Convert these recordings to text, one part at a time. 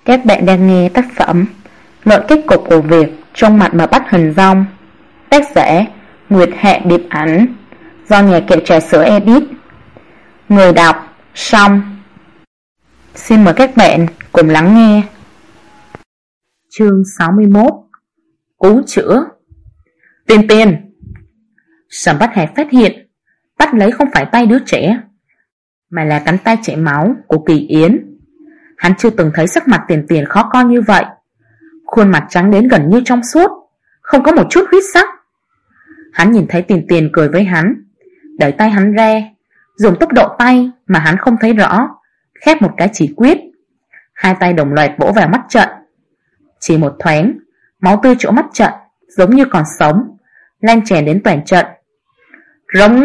Các bạn đang nghe tác phẩm Luận kết cục của việc trong mặt mà bắt hình dong, tác giả Nguyệt Hạ Điệp Ảnh, do nhà kệ trà sữa edit. Người đọc Song. Xin mời các bạn cùng lắng nghe. Chương 61. Cứu chữa. Tiên Tiên. Sầm Bách Hạc phát hiện bắt lấy không phải tay đứa trẻ, mà là cánh tay chảy máu của Kỳ Yến. Hắn chưa từng thấy sắc mặt Tiền Tiền khó coi như vậy, khuôn mặt trắng đến gần như trong suốt, không có một chút huyết sắc. Hắn nhìn thấy Tiền Tiền cười với hắn, đẩy tay hắn ra, dùng tốc độ tay mà hắn không thấy rõ, khép một cái chỉ quyết. Hai tay đồng loạt vỗ vào mắt trận. Chỉ một thoáng, máu tươi chỗ mắt trận giống như còn sống, lan tràn đến toàn trận. Rống!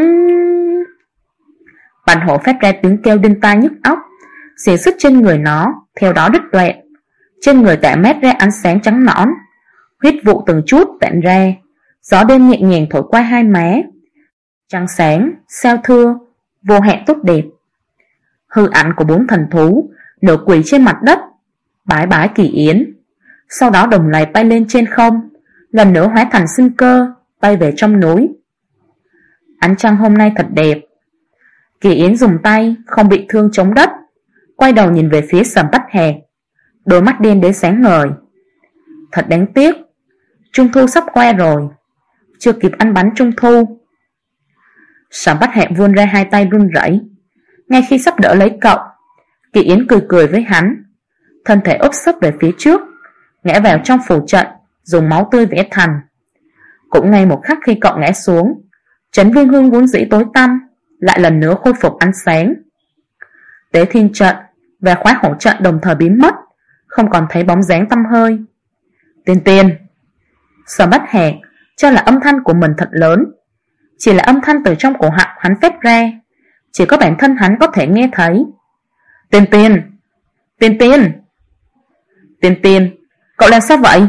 Bản hổ phát ra tiếng kêu đinh tai nhức óc, xiềng xích trên người nó theo đó đứt đoạn. Trên người tả mét ra ánh sáng trắng nõn, huyết vụ từng chút tản ra. Gió đêm nhẹ nhàng thổi qua hai má, trăng sáng, sao thưa, vô hạn tốt đẹp. Hư ảnh của bốn thần thú nửa quỳ trên mặt đất, bái bái Kỳ Yến, sau đó đồng loạt bay lên trên không, lần nữa hóa thành sinh cơ, bay về trong núi. Ánh trăng hôm nay thật đẹp. Kỳ Yến dùng tay không bị thương chống đất, quay đầu nhìn về phía Sầm Bách Hạc, đôi mắt đen đến sáng ngời. Thật đáng tiếc, Trung thu sắp qua rồi, chưa kịp ăn bánh Trung thu. Sầm Bách Hạc vươn ra hai tay run rẩy. Ngay khi sắp đỡ lấy cậu, Kỳ Yến cười cười với hắn, thân thể úp sấp về phía trước, ngã vào trong phủ trận, dùng máu tươi vẽ thành. Cũng ngay một khắc khi cậu ngã xuống, Trấn Vương Hương vốn dĩ tối tăm lại lần nữa khôi phục ánh sáng. Tế Thiên trận và Khóa Hổ trận đồng thời biến mất, không còn thấy bóng dáng tăm hơi. Tiên Tiên. Sầm Bách Hạc cho là âm thanh của mình thật lớn, chỉ là âm thanh từ trong cổ họng hắn phát ra, chỉ có bản thân hắn có thể nghe thấy. Tiên Tiên. Tiên Tiên. Tiên Tiên, cậu làm sao vậy?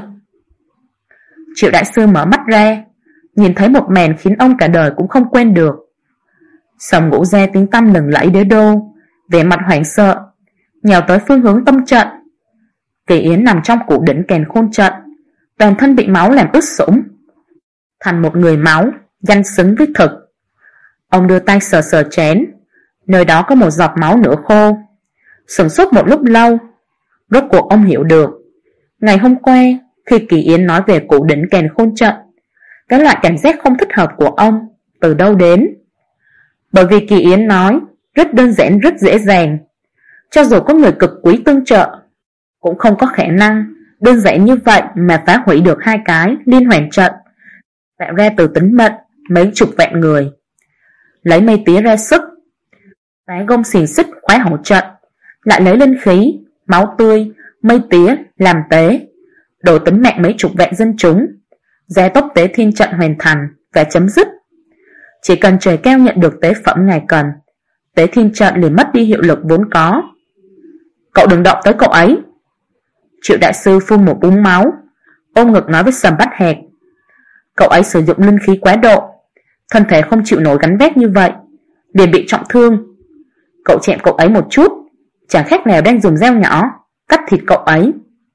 Triệu đại sư mở mắt ra, nhìn thấy một màn khiến ông cả đời cũng không quên được. Sầm Ngũ Gia tiếng tăm lừng lẫy đế đô, vẻ mặt hoảng sợ, nhào tới phương hướng tâm trận. Kỳ Yến nằm trong cụ đỉnh kèn khôn trận, toàn thân bị máu làm ướt sũng, thành một người máu, danh xứng với thực. Ông đưa tay sờ sờ chén, nơi đó có một giọt máu nửa khô. Sửng sốt một lúc lâu, rốt cuộc ông hiểu được. Ngày hôm qua, khi Kỳ Yến nói về cụ đỉnh kèn khôn trận, cái loại cảm giác không thích hợp của ông từ đâu đến. Bởi vì Kỳ Yến nói rất đơn giản, rất dễ dàng, cho dù có người cực quý tương trợ, cũng không có khả năng đơn giản như vậy mà phá hủy được hai cái liên hoàn trận, tạo ra từ tính mệnh mấy chục vạn người. Lấy mây tía ra sức, phá gông xiềng xích Khóa Hổ trận, lại lấy linh khí, máu tươi, mây tía làm tế, đổ tính mạng mấy chục vạn dân chúng, gia tốc Tế Thiên trận hoàn thành và chấm dứt. Chỉ cần trời cao nhận được tế phẩm ngài cần, Tế Thiên trận liền mất đi hiệu lực vốn có. Cậu đừng động tới cậu ấy. Triệu đại sư phun một búng máu, ôm ngực nói với Sầm Bách Hạc. Cậu ấy sử dụng linh khí quá độ, thân thể không chịu nổi gánh vác như vậy, liền bị trọng thương. Cậu chạm cậu ấy một chút, chẳng khác nào đang dùng dao nhỏ cắt thịt cậu ấy.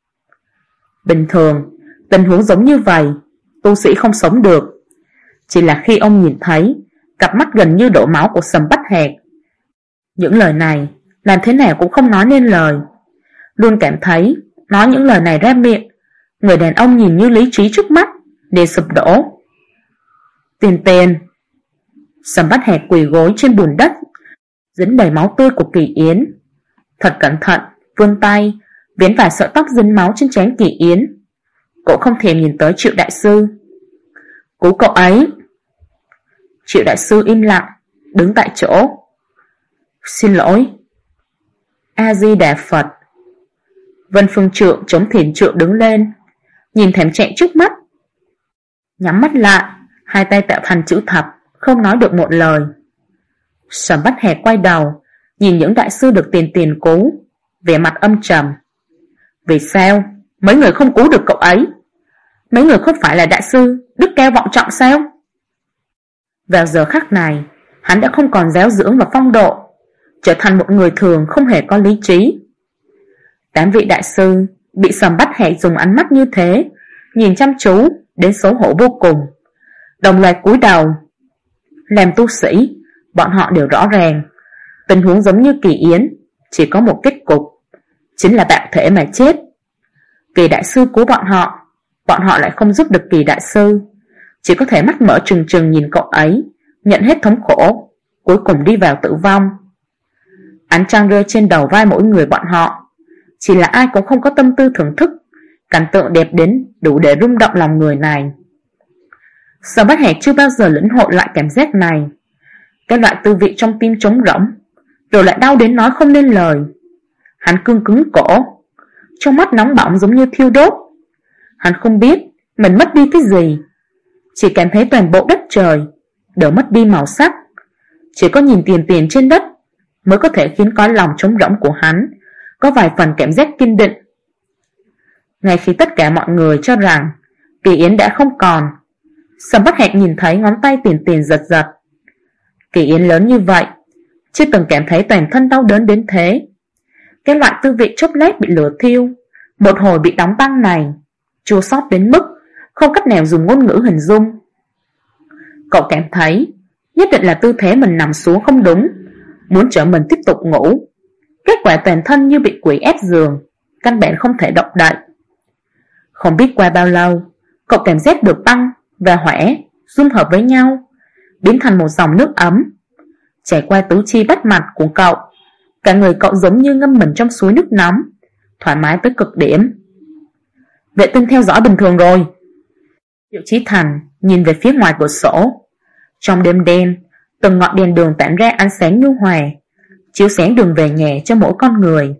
Bình thường, tình huống giống như vậy, tu sĩ không sống được. Chỉ là khi ông nhìn thấy cặp mắt gần như đổ máu của Sầm Bách Hạc, những lời này làm thế nào cũng không nói nên lời. Luôn cảm thấy nói những lời này ra miệng, người đàn ông nhìn như lý trí trước mắt để sụp đổ. Tiền Tiền. Sầm Bách Hạc quỳ gối trên bùn đất dính đầy máu tươi của Kỳ Yến, thật cẩn thận vươn tay vén vài sợi tóc dính máu trên trán Kỳ Yến. Cậu không thèm nhìn tới Triệu đại sư. Cứu cậu ấy. Triệu đại sư im lặng đứng tại chỗ. Xin lỗi. A Di Đà Phật. Vân Phương Trượng chống Thiền Trượng đứng lên, nhìn thảm trạng trước mắt, nhắm mắt lại, hai tay tạo thành chữ thập, không nói được một lời. Sầm Bách Hạc quay đầu nhìn những đại sư được Tiền Tiền cứu, vẻ mặt âm trầm. Vì sao mấy người không cứu được cậu ấy? Mấy người không phải là đại sư đức cao vọng trọng sao? Vào giờ khắc này, hắn đã không còn giáo dưỡng và phong độ, trở thành một người thường không hề có lý trí. 8 vị đại sư bị Sầm Bát Hạc dùng ánh mắt như thế nhìn chăm chú đến xấu hổ vô cùng, đồng loạt cúi đầu. Làm tu sĩ, bọn họ đều rõ ràng, tình huống giống như Kỳ Yến chỉ có một kết cục, chính là bạo thể mà chết. Kỳ đại sư cứu bọn họ lại không giúp được Kỳ đại sư, chỉ có thể mắt mở trừng trừng nhìn cậu ấy, nhận hết thống khổ, cuối cùng đi vào tử vong. Ánh trăng rơi trên đầu vai mỗi người bọn họ, chỉ là ai cũng không có tâm tư thưởng thức cảnh tượng đẹp đến đủ để rung động lòng người này. Sở Bát Hạc chưa bao giờ lĩnh hội lại cảm giác này, cái loại tư vị trong tim trống rỗng, rồi lại đau đến nói không nên lời. Hắn cứng cứng cổ, trong mắt nóng bỏng giống như thiêu đốt. Hắn không biết mình mất đi cái gì, chỉ cảm thấy toàn bộ đất trời đều mất đi màu sắc. Chỉ có nhìn tiền tiền trên đất mới có thể khiến cõi lòng trống rỗng của hắn có vài phần cảm giác kiên định. Ngay khi tất cả mọi người cho rằng Kỳ Yến đã không còn, Sầm Bát Hạc nhìn thấy ngón tay tiền tiền giật giật. Kỳ Yến lớn như vậy, chưa từng cảm thấy toàn thân đau đớn đến thế. Cái loại tư vị chốc lát bị lửa thiêu, một hồi bị đóng băng này, chua xót đến mức không cách nào dùng ngôn ngữ hình dung. Cậu cảm thấy nhất định là tư thế mình nằm xuống không đúng, muốn trở mình tiếp tục ngủ. Kết quả toàn thân như bị quỷ ép giường, căn bản không thể động đậy. Không biết qua bao lâu, cậu cảm giác được băng và hỏa dung hợp với nhau, biến thành một dòng nước ấm chảy qua tứ chi bách mạch của cậu. Cả người cậu giống như ngâm mình trong suối nước nóng, thoải mái tới cực điểm. Vệ tinh theo dõi bình thường rồi. Triệu Chí Thành nhìn về phía ngoài cửa sổ. Trong đêm đen, từng ngọn đèn đường tản ra ánh sáng nhu hòa, chiếu sáng đường về nhà cho mỗi con người.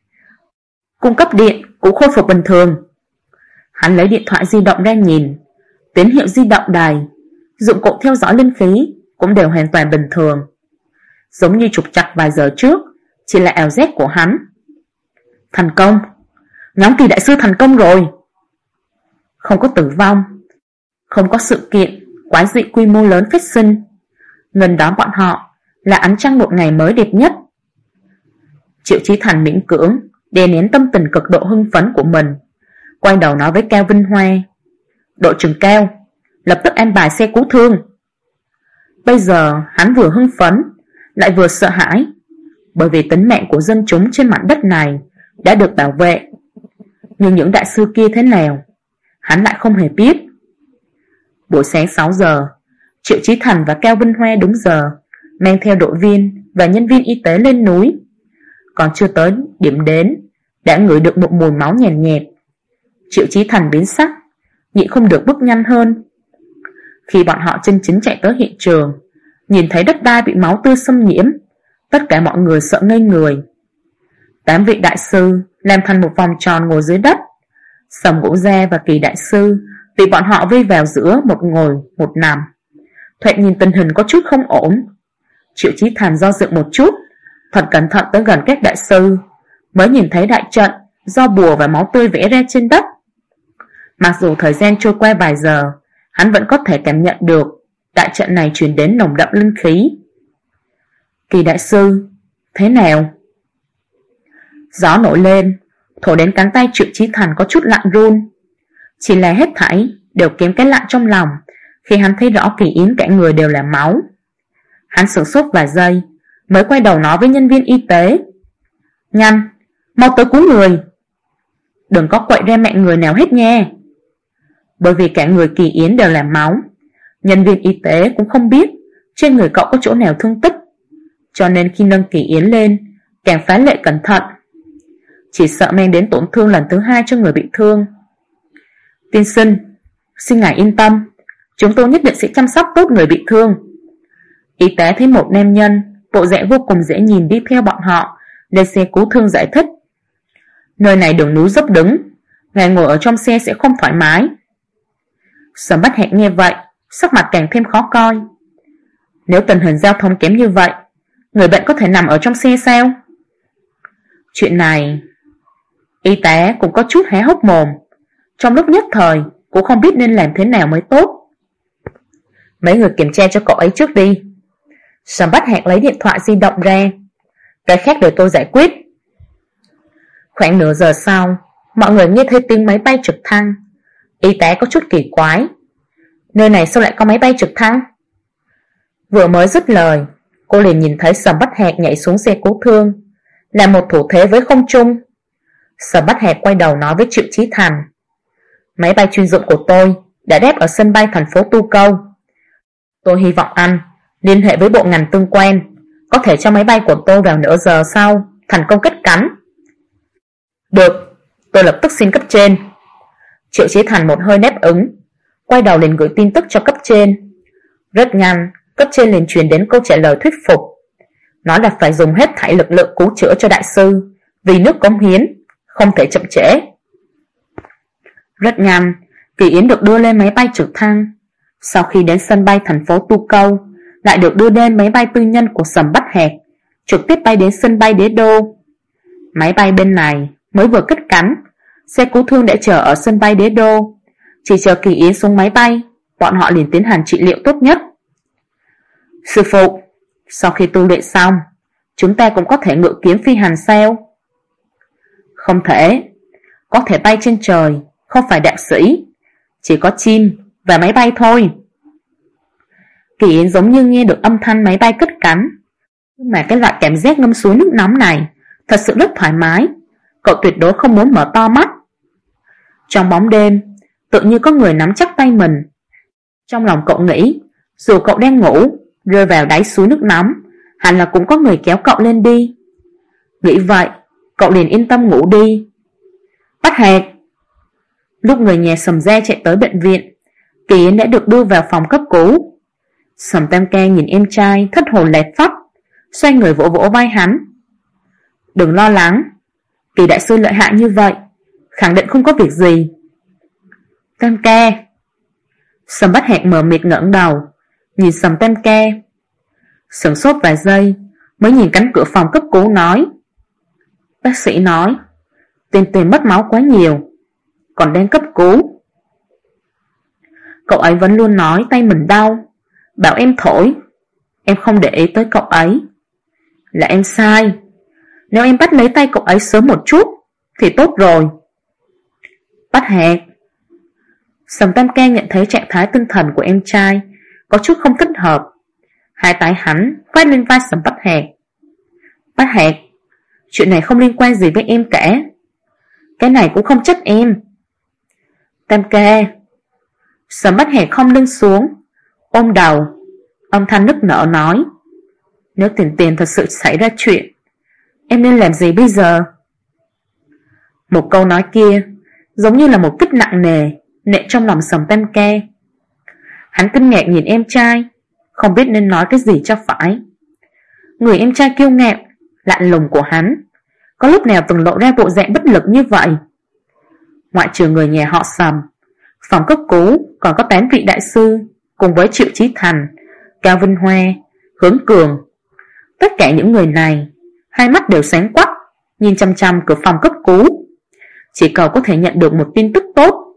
Cung cấp điện cũng khôi phục bình thường. Hắn lấy điện thoại di động ra nhìn, tín hiệu di động đài, dụng cụ theo dõi linh khí cũng đều hoàn toàn bình thường, giống như trục trặc vài giờ trước, chỉ là ảo giác của hắn. Thành công, nhóm Kỳ đại sư thành công rồi. Không có tử vong, không có sự kiện quái dị quy mô lớn phát sinh. Ngân đón bọn họ là ánh trăng một ngày mới đẹp nhất. Triệu Chí Thành miễn cưỡng đè nén tâm tình cực độ hưng phấn của mình, quay đầu nói với Cao Vinh Hoa: Đội trưởng Cao, lập tức an bài xe cứu thương. Bây giờ hắn vừa hưng phấn lại vừa sợ hãi, bởi vì tính mạng của dân chúng trên mảnh đất này đã được bảo vệ. Nhưng những đại sư kia thế nào, hắn lại không hề biết. Buổi sáng 6 giờ, Triệu Chí Thành và Cao Vinh Hoa đúng giờ mang theo đội viên và nhân viên y tế lên núi. Còn chưa tới điểm đến, đã ngửi được một mùi máu nhàn nhạt. Triệu Chí Thành biến sắc, nhịn không được bước nhanh hơn. Khi bọn họ chân chính chạy tới hiện trường, nhìn thấy đất đai bị máu tươi xâm nhiễm, tất cả mọi người sợ ngây người. 8 vị đại sư làm thành một vòng tròn ngồi dưới đất. Sầm Ngũ Gia và Kỳ đại sư bị bọn họ vây vào giữa, một ngồi một nằm. Thoạt nhìn tình hình có chút không ổn. Triệu Chí Thành do dự một chút, thật cẩn thận tới gần các đại sư, mới nhìn thấy đại trận do bùa và máu tươi vẽ ra trên đất. Mặc dù thời gian trôi qua vài giờ, hắn vẫn có thể cảm nhận được đại trận này truyền đến nồng đậm linh khí. Kỳ đại sư, thế nào? Gió nổi lên, thổi đến cánh tay Triệu Chí Thành có chút lạnh run. Chỉ là hết thảy đều kém cái lạnh trong lòng khi hắn thấy rõ Kỳ Yến cả người đều là máu. Hắn sửng sốt vài giây, mới quay đầu nói với nhân viên y tế: Nhanh, mau tới cứu người. Đừng có quậy ra mẹ người nào hết nha. Bởi vì cả người Kỳ Yến đều là máu, nhân viên y tế cũng không biết trên người cậu có chỗ nào thương tích, cho nên khi nâng Kỳ Yến lên càng phá lệ cẩn thận, chỉ sợ mang đến tổn thương lần thứ 2 cho người bị thương. Tiên sinh, xin ngài yên tâm, chúng tôi nhất định sẽ chăm sóc tốt người bị thương. Y tế thấy một nam nhân bộ dạng vô cùng dễ nhìn đi theo bọn họ lên xe cứu thương giải thích: Nơi này đường núi dốc đứng, ngài ngồi ở trong xe sẽ không thoải mái. Sầm Bát Hạc nghe vậy, sắc mặt càng thêm khó coi. Nếu tình hình giao thông kém như vậy, người bệnh có thể nằm ở trong xe sao? Chuyện này, y tá cũng có chút hé hốc mồm, trong lúc nhất thời cũng không biết nên làm thế nào mới tốt. Mấy người kiểm tra cho cậu ấy trước đi. Sầm Bát Hạc lấy điện thoại di động ra. Cái khác để tôi giải quyết. Khoảng nửa giờ sau, mọi người nghe thấy tiếng máy bay trực thăng. Y tá có chút kỳ quái. Nơi này sao lại có máy bay trực thăng? Vừa mới dứt lời, cô liền nhìn thấy Sầm Bách Hạc nhảy xuống xe cứu thương, làm một thủ thế với không trung. Sầm Bách Hạc quay đầu nói với Triệu Chí Thành: Máy bay chuyên dụng của tôi đã đáp ở sân bay thành phố Tu Câu. Tôi hy vọng anh liên hệ với bộ ngành tương quan, có thể cho máy bay của tôi vào nửa giờ sau thành công cất cánh. Được, tôi lập tức xin cấp trên. Triệu Chí Thành một hơi đáp ứng, quay đầu liền gửi tin tức cho cấp trên. Rất nhanh, cấp trên liền truyền đến câu trả lời thuyết phục, nói là phải dùng hết thảy lực lượng cứu chữa cho đại sư, vì nước cống hiến, không thể chậm trễ. Rất nhanh, Kỳ Yến được đưa lên máy bay trực thăng. Sau khi đến sân bay thành phố Tu Câu, lại được đưa lên máy bay tư nhân của Sầm Bách Hạc, trực tiếp bay đến sân bay Đế Đô. Máy bay bên này mới vừa cất cánh, xe cứu thương đã chờ ở sân bay Đế Đô. Chỉ chờ Kỳ Yến xuống máy bay, bọn họ liền tiến hành trị liệu tốt nhất. Sư phụ, sau khi tu luyện xong, chúng ta cũng có thể ngự kiếm phi hành sao? Không thể, có thể bay trên trời, không phải đạo sĩ, chỉ có chim và máy bay thôi. Kỳ Yến giống như nghe được âm thanh máy bay cất cánh, nhưng mà cái loại cảm giác ngâm suối nước nóng này thật sự rất thoải mái, cậu tuyệt đối không muốn mở to mắt. Trong bóng đêm, tự như có người nắm chắc tay mình. Trong lòng cậu nghĩ, dù cậu đang ngủ, rơi vào đáy suối nước nóng, hẳn là cũng có người kéo cậu lên đi. Nghĩ vậy, cậu liền yên tâm ngủ đi. Bách Hạc! Lúc người nhà Sầm gia chạy tới bệnh viện, Kỳ Yến đã được đưa vào phòng cấp cứu. Sầm Tam Ca nhìn em trai thất hồn lạc phách, xoay người vỗ vỗ vai hắn. Đừng lo lắng, Kỳ đại sư lợi hại như vậy, khẳng định không có việc gì. Tam Ca! Sầm Bách Hạc mờ mịt ngẩng đầu, nhìn Sầm Tam Ca. Sửng sốt vài giây, mới nhìn cánh cửa phòng cấp cứu nói: Bác sĩ nói Tiền Tiền mất máu quá nhiều, còn đang cấp cứu. Cậu ấy vẫn luôn nói tay mình đau, bảo em thổi. Em không để ý tới cậu ấy. Là em sai. Nếu em bắt lấy tay cậu ấy sớm một chút thì tốt rồi. Bách Hạc! Sầm Tam Ca nhận thấy trạng thái tinh thần của em trai có chút không thích hợp, hai tay hắn vác lên vai Sầm Bách Hạc. Bách Hạc, chuyện này không liên quan gì với em cả. Cái này cũng không trách em. Tam Ca! Sầm Bách Hạc không lưng xuống, ôm đầu, âm thanh nức nở nói: Nếu Tiền Tiền thật sự xảy ra chuyện, em nên làm gì bây giờ? Một câu nói kia giống như là một kích nặng nề nện trong lòng Sầm Tam Ca. Hắn kinh ngạc nhìn em trai, không biết nên nói cái gì cho phải. Người em trai kiêu ngạo, lạnh lùng của hắn, có lúc nào từng lộ ra bộ dạng bất lực như vậy? Ngoại trừ người nhà họ Sầm, phòng cấp cứu còn có 8 vị đại sư, cùng với Triệu Chí Thành, Cao Vinh Hoa, Hướng Cường. Tất cả những người này, hai mắt đều sáng quắc, nhìn chăm chăm cửa phòng cấp cứu, chỉ cầu có thể nhận được một tin tức tốt.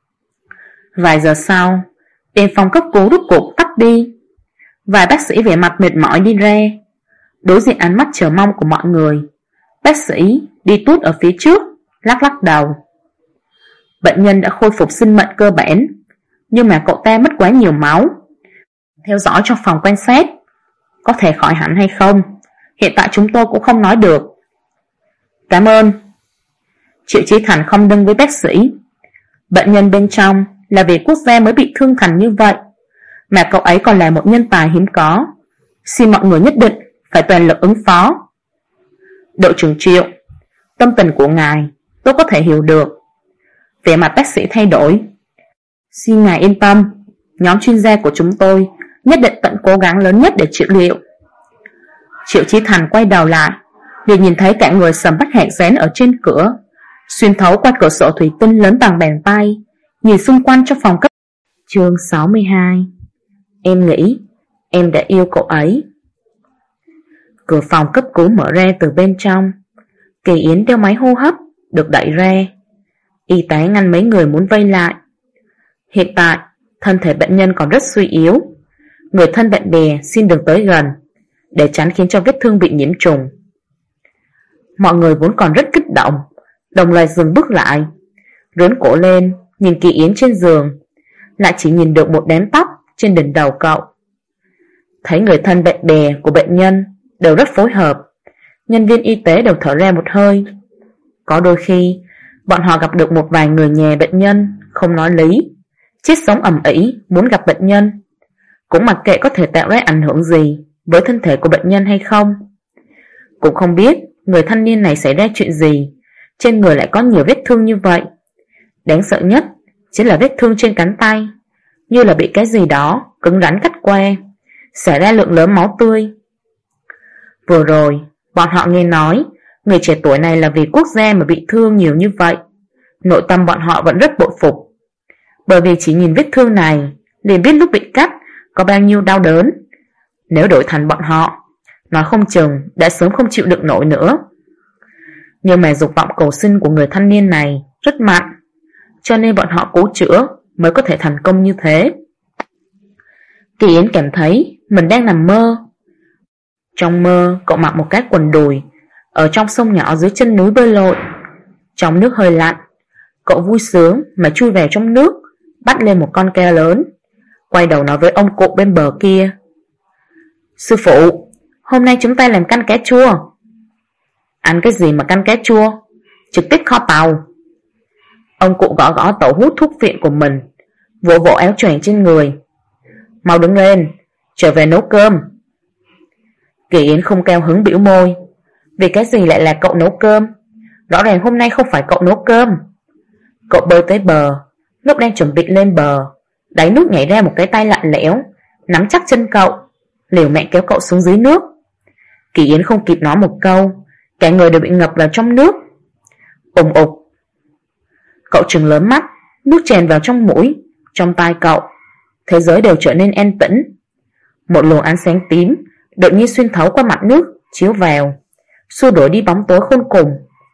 Vài giờ sau, đèn phòng cấp cứu rốt cuộc tắt đi. Vài bác sĩ vẻ mặt mệt mỏi đi ra. Đối diện ánh mắt chờ mong của mọi người, bác sĩ đi tuốt ở phía trước, lắc lắc đầu. Bệnh nhân đã khôi phục sinh mệnh cơ bản, nhưng mà cậu ta mất quá nhiều máu. Theo dõi trong phòng quan sát, có thể khỏi hẳn hay không, hiện tại chúng tôi cũng không nói được. Cảm ơn. Triệu Chí Thành không đương với bác sĩ. Bệnh nhân bên trong là vì quốc gia mới bị thương thành như vậy, mà cậu ấy còn là một nhân tài hiếm có. Xin mọi người nhất định phải toàn lực ứng phó. Đội trưởng Triệu, tâm tình của ngài tôi có thể hiểu được. Vẻ mặt bác sĩ thay đổi. Xin ngài yên tâm, nhóm chuyên gia của chúng tôi nhất định tận cố gắng lớn nhất để trị liệu. Triệu Chí Thành quay đầu lại, liền nhìn thấy cả người Sầm Bách Hạc dán ở trên cửa, xuyên thấu qua cửa sổ thủy tinh lớn bằng bàn tay, nhìn xung quanh trong phòng cấp. Chương 62. Em nghĩ em đã yêu cậu ấy. Cửa phòng cấp cứu mở ra từ bên trong. Kỳ Yến đeo máy hô hấp được đẩy ra. Y tá ngăn mấy người muốn vây lại. Hiện tại thân thể bệnh nhân còn rất suy yếu, người thân bạn bè xin đừng tới gần, để tránh khiến cho vết thương bị nhiễm trùng. Mọi người vốn còn rất kích động, Đồng loạt dừng bước lại, rướn cổ lên nhìn Kỳ Yến trên giường, lại chỉ nhìn được một đám tóc trên đỉnh đầu cậu. Thấy người thân bạn bè của bệnh nhân đều rất phối hợp, nhân viên y tế đều thở ra một hơi. Có đôi khi bọn họ gặp được một vài người nhà bệnh nhân không nói lý, chết sống ầm ĩ muốn gặp bệnh nhân, cũng mặc kệ có thể tạo ra ảnh hưởng gì với thân thể của bệnh nhân hay không. Cũng không biết người thanh niên này xảy ra chuyện gì, trên người lại có nhiều vết thương như vậy. Đáng sợ nhất chính là vết thương trên cánh tay, như là bị cái gì đó cứng rắn cắt qua, xả ra lượng lớn máu tươi. Vừa rồi bọn họ nghe nói người trẻ tuổi này là vì quốc gia mà bị thương nhiều như vậy. Nội tâm bọn họ vẫn rất bội phục, bởi vì chỉ nhìn vết thương này liền biết lúc bị cắt có bao nhiêu đau đớn. Nếu đổi thành bọn họ, nói không chừng đã sớm không chịu đựng nổi nữa. Nhưng mà dục vọng cầu sinh của người thanh niên này rất mạnh, cho nên bọn họ cố chữa mới có thể thành công như thế. Kỳ Yến cảm thấy mình đang nằm mơ. Trong mơ, cậu mặc một cái quần đùi ở trong sông nhỏ dưới chân núi bơi lội. Trong nước hơi lạnh, cậu vui sướng mà chui vào trong nước, bắt lên một con cá lớn, quay đầu nói với ông cụ bên bờ kia: "Sư phụ, hôm nay chúng ta làm canh cá chua." "Ăn cái gì mà canh cá chua, trực tiếp kho tàu." Ông cụ gõ gõ tẩu hút thuốc viện của mình, vỗ vỗ áo choàng trên người: "Mau đứng lên, trở về nấu cơm." Kỳ Yến không cao hứng bĩu môi. Vì cái gì lại là cậu nấu cơm? Rõ ràng hôm nay không phải cậu nấu cơm. Cậu bơi tới bờ, lúc đang chuẩn bị lên bờ, đáy nước nhảy ra một cái tay lạnh lẽo, nắm chắc chân cậu, liều mạng kéo cậu xuống dưới nước. Kỳ Yến không kịp nói một câu, cả người đều bị ngập vào trong nước. Ùng ục. Cậu trừng lớn mắt, nước tràn vào trong mũi, trong tai cậu. Thế giới đều trở nên an tĩnh. Một luồng ánh sáng tím đột nhiên xuyên thấu qua mặt nước chiếu vào, xua đuổi đi bóng tối khôn cùng.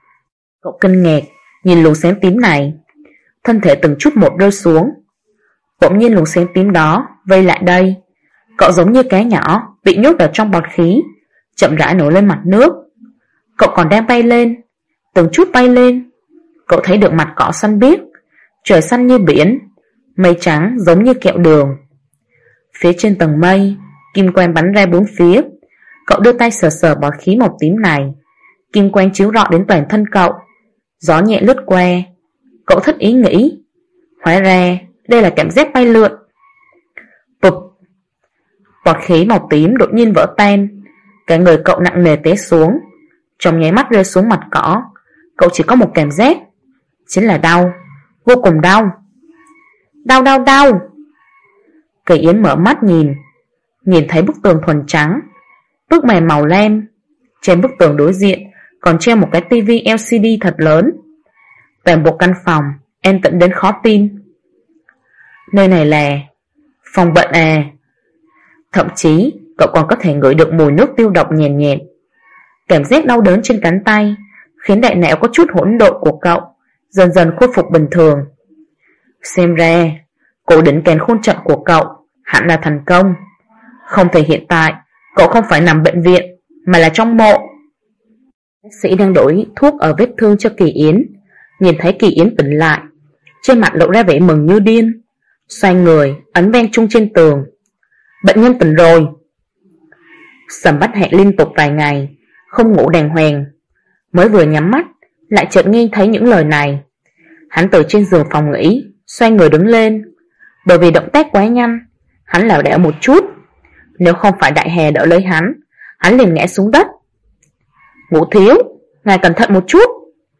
Cậu kinh ngạc nhìn luồng sáng tím này, thân thể từng chút một rơi xuống. Bỗng nhiên luồng sáng tím đó vây lại đây. Cậu giống như cá nhỏ bị nhốt vào trong bọt khí, chậm rãi nổi lên mặt nước. Cậu còn đang bay lên, từng chút bay lên. Cậu thấy được mặt cỏ xanh biếc, trời xanh như biển, mây trắng giống như kẹo đường. Phía trên tầng mây, kim quang bắn ra bốn phía. Cậu đưa tay sờ sờ bọt khí màu tím này, kim quang chiếu rọi đến toàn thân cậu. Gió nhẹ lướt qua. Cậu thất ý nghĩ, hóa ra đây là cảm giác bay lượn. Bụp. Bọt khí màu tím đột nhiên vỡ tan, cả người cậu nặng nề té xuống. Trong nháy mắt rơi xuống mặt cỏ, cậu chỉ có một cảm giác, chính là đau, vô cùng đau. Đau đau đau. Kỳ Yến mở mắt nhìn thấy bức tường thuần trắng, bức màn màu lam. Trên bức tường đối diện còn treo một cái tivi LCD thật lớn. Toàn bộ căn phòng an tĩnh đến khó tin. Nơi này là phòng bệnh à? Thậm chí cậu còn có thể ngửi được mùi nước tiêu độc nhàn nhạt. Cảm giác đau đớn trên cánh tay khiến đại não có chút hỗn độn của cậu dần dần khôi phục bình thường. Xem ra cổ đỉnh kèn khôn trận của cậu hẳn là thành công. Không thể hiện tại cậu không phải nằm bệnh viện, mà là trong mộ. Bác sĩ đang đổi thuốc ở vết thương cho Kỳ Yến, nhìn thấy Kỳ Yến tỉnh lại, trên mặt lộ ra vẻ mừng như điên, xoay người ấn ven chung trên tường: "Bệnh nhân tỉnh rồi." Sầm Bách Hẹ liên tục vài ngày không ngủ đàng hoàng, mới vừa nhắm mắt lại chợt nghe thấy những lời này. Hắn từ trên giường phòng nghỉ xoay người đứng lên. Bởi vì động tác quá nhanh, hắn lảo đảo một chút. Nếu không phải Đại Hà đỡ lấy hắn liền ngã xuống đất. "Ngũ thiếu, ngài cẩn thận một chút."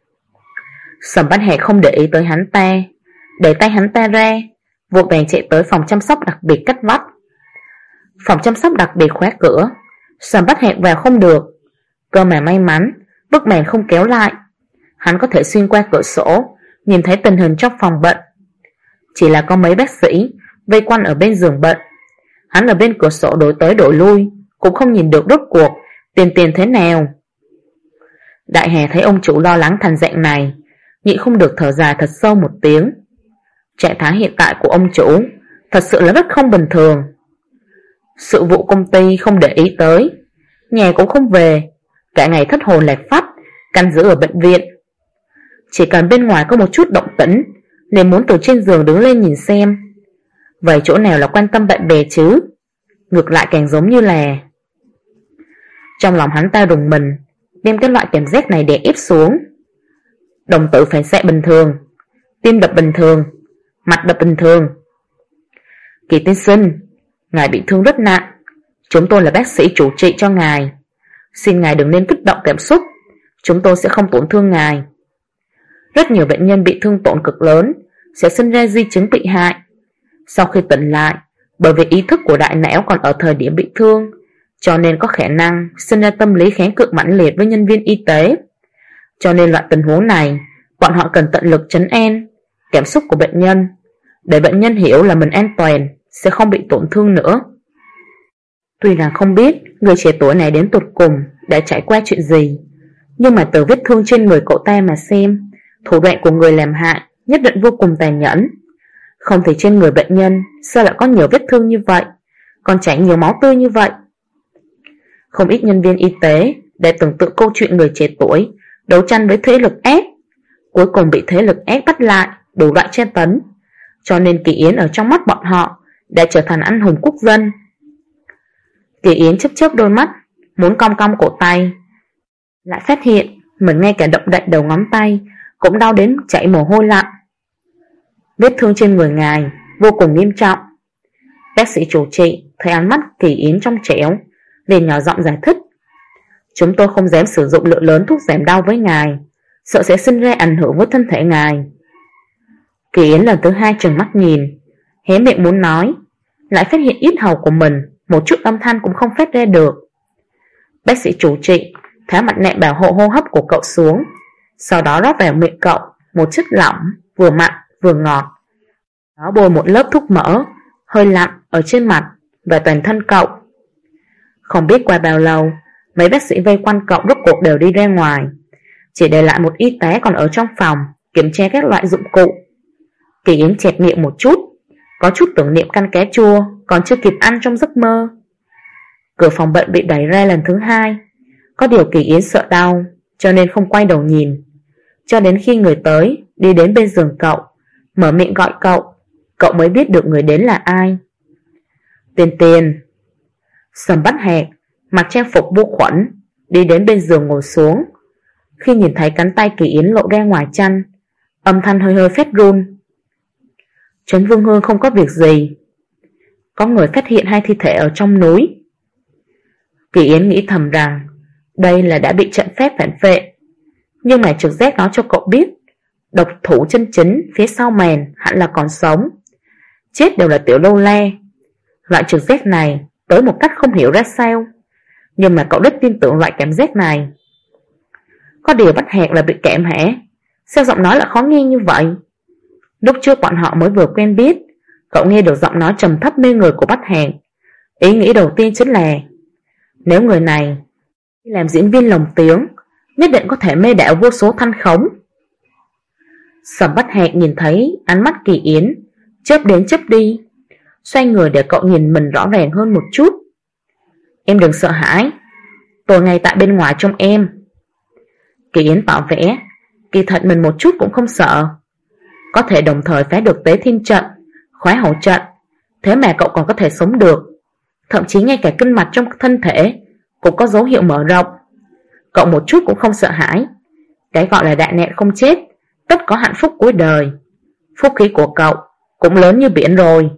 Sầm Bách Hẹ không để ý tới hắn ta, để tay hắn ta ra, vội vàng chạy tới phòng chăm sóc đặc biệt cách vách. Phòng chăm sóc đặc biệt khóa cửa, Sầm Bách Hẹ vào không được. Cơ mà may mắn bức màn không kéo lại, hắn có thể xuyên qua cửa sổ nhìn thấy tình hình trong phòng bệnh. Chỉ là có mấy bác sĩ vây quanh ở bên giường bệnh. Hắn ở bên cửa sổ đổi tới đổi lui, cũng không nhìn được rốt cuộc tiền thế nào. Đại Hà thấy ông chủ lo lắng thành dạng này, nhịn không được thở dài thật sâu một tiếng. Trạng thái hiện tại của ông chủ thật sự là rất không bình thường. Sự vụ công ty không để ý tới, nhà cũng không về, cả ngày thất hồn lạc phách canh giữ ở bệnh viện. Chỉ cần bên ngoài có một chút động tĩnh liền muốn từ trên giường đứng lên nhìn xem. Vậy chỗ nào là quan tâm bạn bè chứ? Ngược lại càng giống như là... Trong lòng hắn ta rùng mình, đem cái loại cảm giác này đè ép xuống. Đồng tử phản xạ bình thường, tim đập bình thường, mạch đập bình thường. Kỳ tiên sinh, ngài bị thương rất nặng, chúng tôi là bác sĩ chủ trị cho ngài. Xin ngài đừng nên kích động cảm xúc, chúng tôi sẽ không tổn thương ngài. Rất nhiều bệnh nhân bị thương tổn cực lớn sẽ sinh ra di chứng bị hại. Sau khi tỉnh lại, bởi vì ý thức của đại não còn ở thời điểm bị thương, cho nên có khả năng sinh ra tâm lý kháng cự mãnh liệt với nhân viên y tế. Cho nên loại tình huống này, bọn họ cần tận lực trấn an cảm xúc của bệnh nhân, để bệnh nhân hiểu là mình an toàn, sẽ không bị tổn thương nữa. Tuy rằng không biết người trẻ tuổi này đến tột cùng đã trải qua chuyện gì, nhưng mà từ vết thương trên người cậu ta mà xem, thủ đoạn của người làm hại nhất định vô cùng tàn nhẫn. Không thì trên người bệnh nhân sao lại có nhiều vết thương như vậy, còn chảy nhiều máu tươi như vậy. Không ít nhân viên y tế đã tưởng tượng câu chuyện người trẻ tuổi đấu tranh với thế lực ác, cuối cùng bị thế lực ác bắt lại, đủ loại tra tấn. Cho nên Kỳ Yến ở trong mắt bọn họ đã trở thành anh hùng quốc dân. Kỳ Yến chớp chớp đôi mắt, muốn cong cong cổ tay, lại phát hiện mình ngay cả động đậy đầu ngón tay cũng đau đến chảy mồ hôi lạnh. Vết thương trên người ngài vô cùng nghiêm trọng. Bác sĩ chủ trị thấy ánh mắt Kỳ Yến trong trẻo, liền nhỏ giọng giải thích. Chúng tôi không dám sử dụng lượng lớn thuốc giảm đau với ngài, sợ sẽ sinh ra ảnh hưởng với thân thể ngài. Kỳ Yến lần thứ hai trừng mắt nhìn, hé miệng muốn nói, lại phát hiện yết hầu của mình một chút âm thanh cũng không phát ra được. Bác sĩ chủ trị tháo mặt nạ bảo hộ hô hấp của cậu xuống, sau đó rót vào miệng cậu một chất lỏng vừa mặn vừa ngọt. Nó bôi một lớp thuốc mỡ hơi lạnh ở trên mặt và toàn thân cậu. Không biết qua bao lâu, mấy bác sĩ vây quanh cậu rốt cuộc đều đi ra ngoài, chỉ để lại một y tá còn ở trong phòng kiểm tra các loại dụng cụ. Kỳ Yến chẹt miệng một chút, có chút tưởng niệm canh cá chua còn chưa kịp ăn trong giấc mơ. Cửa phòng bệnh bị đẩy ra lần thứ hai. Có điều Kỳ Yến sợ đau, cho nên không quay đầu nhìn, cho đến khi người tới đi đến bên giường cậu, mở miệng gọi cậu, cậu mới biết được người đến là ai. Tiền Tiền. Sầm Bắt Hạc mặc trang phục vô khuẩn đi đến bên giường ngồi xuống. Khi nhìn thấy cánh tay Kỳ Yến lộ ra ngoài chăn, âm thanh hơi hơi phét run. Trấn Vương Hương không có việc gì. Có người phát hiện hai thi thể ở trong núi. Kỳ Yến nghĩ thầm rằng đây là đã bị trận phép phản vệ, nhưng mà trực giác nói cho cậu biết độc thủ chân chính phía sau màn hẳn là còn sống. Chết đều là Tiểu Lâu La. Loại trực giác này tới một cách không hiểu ra sao, nhưng mà cậu rất tin tưởng loại cảm giác này. Có điều Bắt Hạc là bị cảm hả? Sao giọng nói lại khó nghe như vậy? Lúc trước bọn họ mới vừa quen biết, cậu nghe được giọng nói trầm thấp mê người của Bắt Hạc. Ý nghĩ đầu tiên chính là nếu người này làm diễn viên lồng tiếng, nhất định có thể mê đảo vô số thanh khống. Sầm Bắt Hạc nhìn thấy ánh mắt Kỳ Yến chớp đến chớp đi, xoay người để cậu nhìn mình rõ ràng hơn một chút. Em đừng sợ hãi, tôi ngay tại bên ngoài trông em. Kỳ Yến tỏ vẻ kỳ thật mình một chút cũng không sợ. Có thể đồng thời phá được Tế Thiên trận, khóa hậu trận, thế mà cậu còn có thể sống được. Thậm chí ngay cả kinh mạch trong thân thể cũng có dấu hiệu mở rộng. Cậu một chút cũng không sợ hãi. Cái gọi là đại nạn không chết, tất có hạnh phúc cuối đời. Phúc khí của cậu cũng lớn như biển rồi.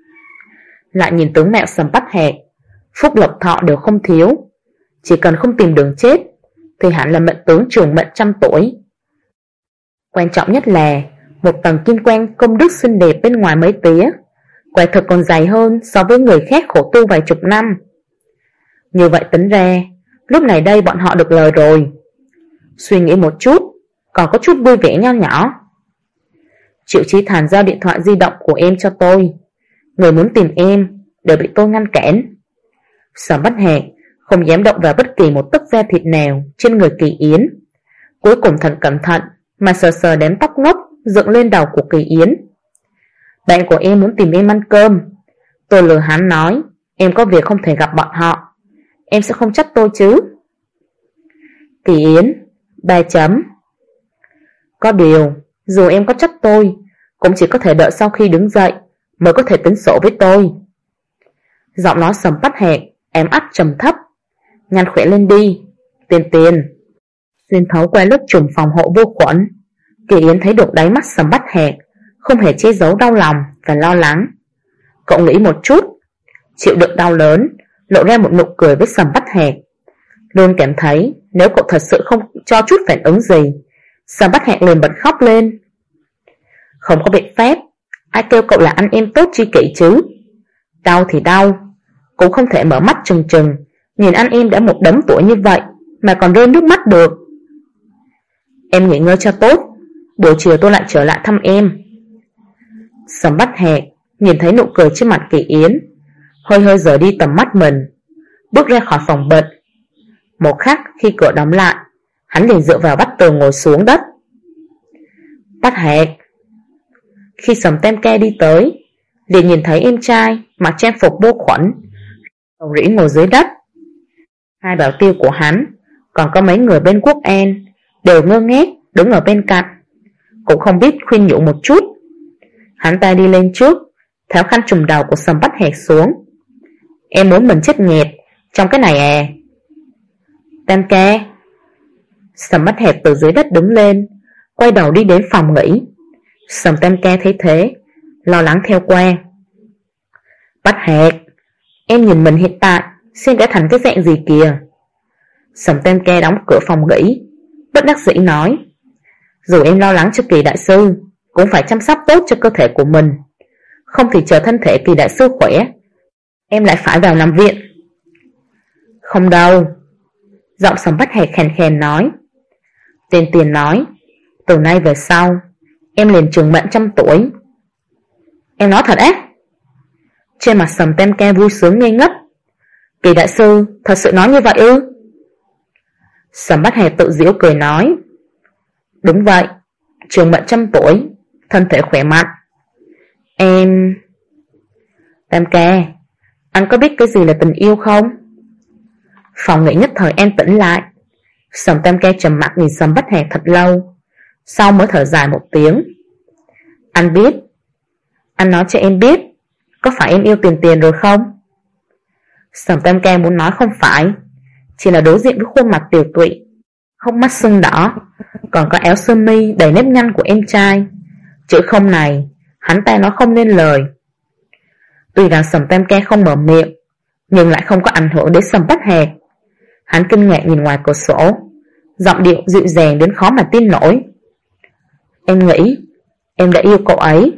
Lại nhìn tướng mạo Sầm Bắt Hạc, phúc lộc thọ đều không thiếu. Chỉ cần không tìm đường chết thì hẳn là mệnh tướng trường mệnh 100 tuổi. Quan trọng nhất là một tầng kim quang công đức xinh đẹp bên ngoài mấy tía, quả thực còn dày hơn so với người khác khổ tu vài chục năm. Như vậy tính ra, lúc này đây bọn họ được lời rồi. Suy nghĩ một chút, còn có chút vui vẻ nho nhỏ. Triệu Chí Thành giao điện thoại di động của em cho tôi. Người muốn tìm em đều bị tôi ngăn cản. Sầm Bắt Hạc không dám động vào bất kỳ một tấc da thịt nào trên người Kỳ Yến. Cuối cùng thật cẩn thận mà sờ sờ đếm tóc ngốc dựng lên đầu của Kỳ Yến. Bạn của em muốn tìm em ăn cơm. Tôi lừa hắn nói em có việc không thể gặp bọn họ. Em sẽ không trách tôi chứ? Kỳ Yến 3 chấm. Có điều, dù em có trách tôi, cũng chỉ có thể đợi sau khi đứng dậy mới có thể tính sổ với tôi. Giọng nói Sầm Bắt Hẹt ém ắt trầm thấp. Nhăn khỏe lên đi, Tiền Tiền. Xuyên thấu qua lớp trùm phòng hộ vô khuẩn, Kỳ Yến thấy được đáy mắt Sầm Bắt Hẹt không hề che giấu đau lòng và lo lắng. Cậu nghĩ một chút, chịu đựng đau lớn, lộ ra một nụ cười với Sầm Bắt Hẹt. Luôn cảm thấy nếu cậu thật sự không cho chút phản ứng gì, Sầm Bắt Hẹt liền bật khóc lên. Không có biện pháp, ai kêu cậu là anh em tốt chi kỷ chứ. Đau thì đau, cũng không thể mở mắt trừng trừng nhìn anh em đã một đống tuổi như vậy mà còn rơi nước mắt được. Em nghỉ ngơi cho tốt, buổi chiều tôi lại trở lại thăm em. Sầm Bắt Hẹt nhìn thấy nụ cười trên mặt Kỳ Yến, hơi hơi rời đi tầm mắt mình, bước ra khỏi phòng bệnh. Một khắc khi cửa đóng lại, hắn liền dựa vào vách tường ngồi xuống đất. Bắt Hẹt. Khi Sầm Tem Ke đi tới, liền nhìn thấy em trai mặc trang phục vô khuẩn, rầu rĩ ngồi dưới đất. Hai bảo tiêu của hắn, còn có mấy người bên Quốc An, đều ngơ ngác đứng ở bên cạnh, cũng không biết khuyên nhủ một chút. Hắn ta đi lên trước, tháo khăn trùm đầu của Sầm Bắt Hẹt xuống. Em muốn mình chết nghẹt trong cái này à? Tam Ke. Sầm Bắt Hẹt từ dưới đất đứng lên, quay đầu đi đến phòng nghỉ. Sầm Tam Ke thấy thế, lo lắng theo qua. Bắt Hẹt, em nhìn mình hiện tại xem đã thành cái dạng gì kìa. Sầm Tam Ke đóng cửa phòng nghỉ, bất đắc dĩ nói. Dù em lo lắng cho Kỳ đại sư, cũng phải chăm sóc tốt cho cơ thể của mình. Không thì chờ thân thể Kỳ đại sư khỏe, em lại phải vào nằm viện. Không đâu. Giọng Sầm Bắt Hẹt khèn khèn nói. Tiền Tiền nói, từ nay về sau em liền trường mệnh 100 tuổi. Em nói thật á? Trên mặt Sầm Tem Ke vui sướng ngây ngất. Kỳ đại sư thật sự nói như vậy ư? Sầm Bắt Hẹt tự giễu cười nói. Đúng vậy, trường mệnh 100 tuổi, thân thể khỏe mạnh. Em... Tam Ke, anh có biết cái gì là tình yêu không? Phòng nghỉ nhất thời an tĩnh lại. Sầm Tam Ke trầm mặc nhìn Sầm Bắt Hẹt thật lâu, sau mới thở dài một tiếng. Anh biết. Anh nói cho em biết, có phải em yêu Tiền Tiền rồi không? Sầm Tam Ke muốn nói không phải, chỉ là đối diện với khuôn mặt tiều tụy, hốc mắt sưng đỏ, còn có áo sơ mi đầy nếp nhăn của em trai. Chữ không này, hắn ta nói không nên lời. Tuy rằng Sầm Tam Ke không mở miệng, nhưng lại không có ảnh hưởng đến Sầm Bắt Hẹt. Hắn kinh ngạc nhìn ngoài cửa sổ, giọng điệu dịu dàng đến khó mà tin nổi. Em nghĩ em đã yêu cậu ấy.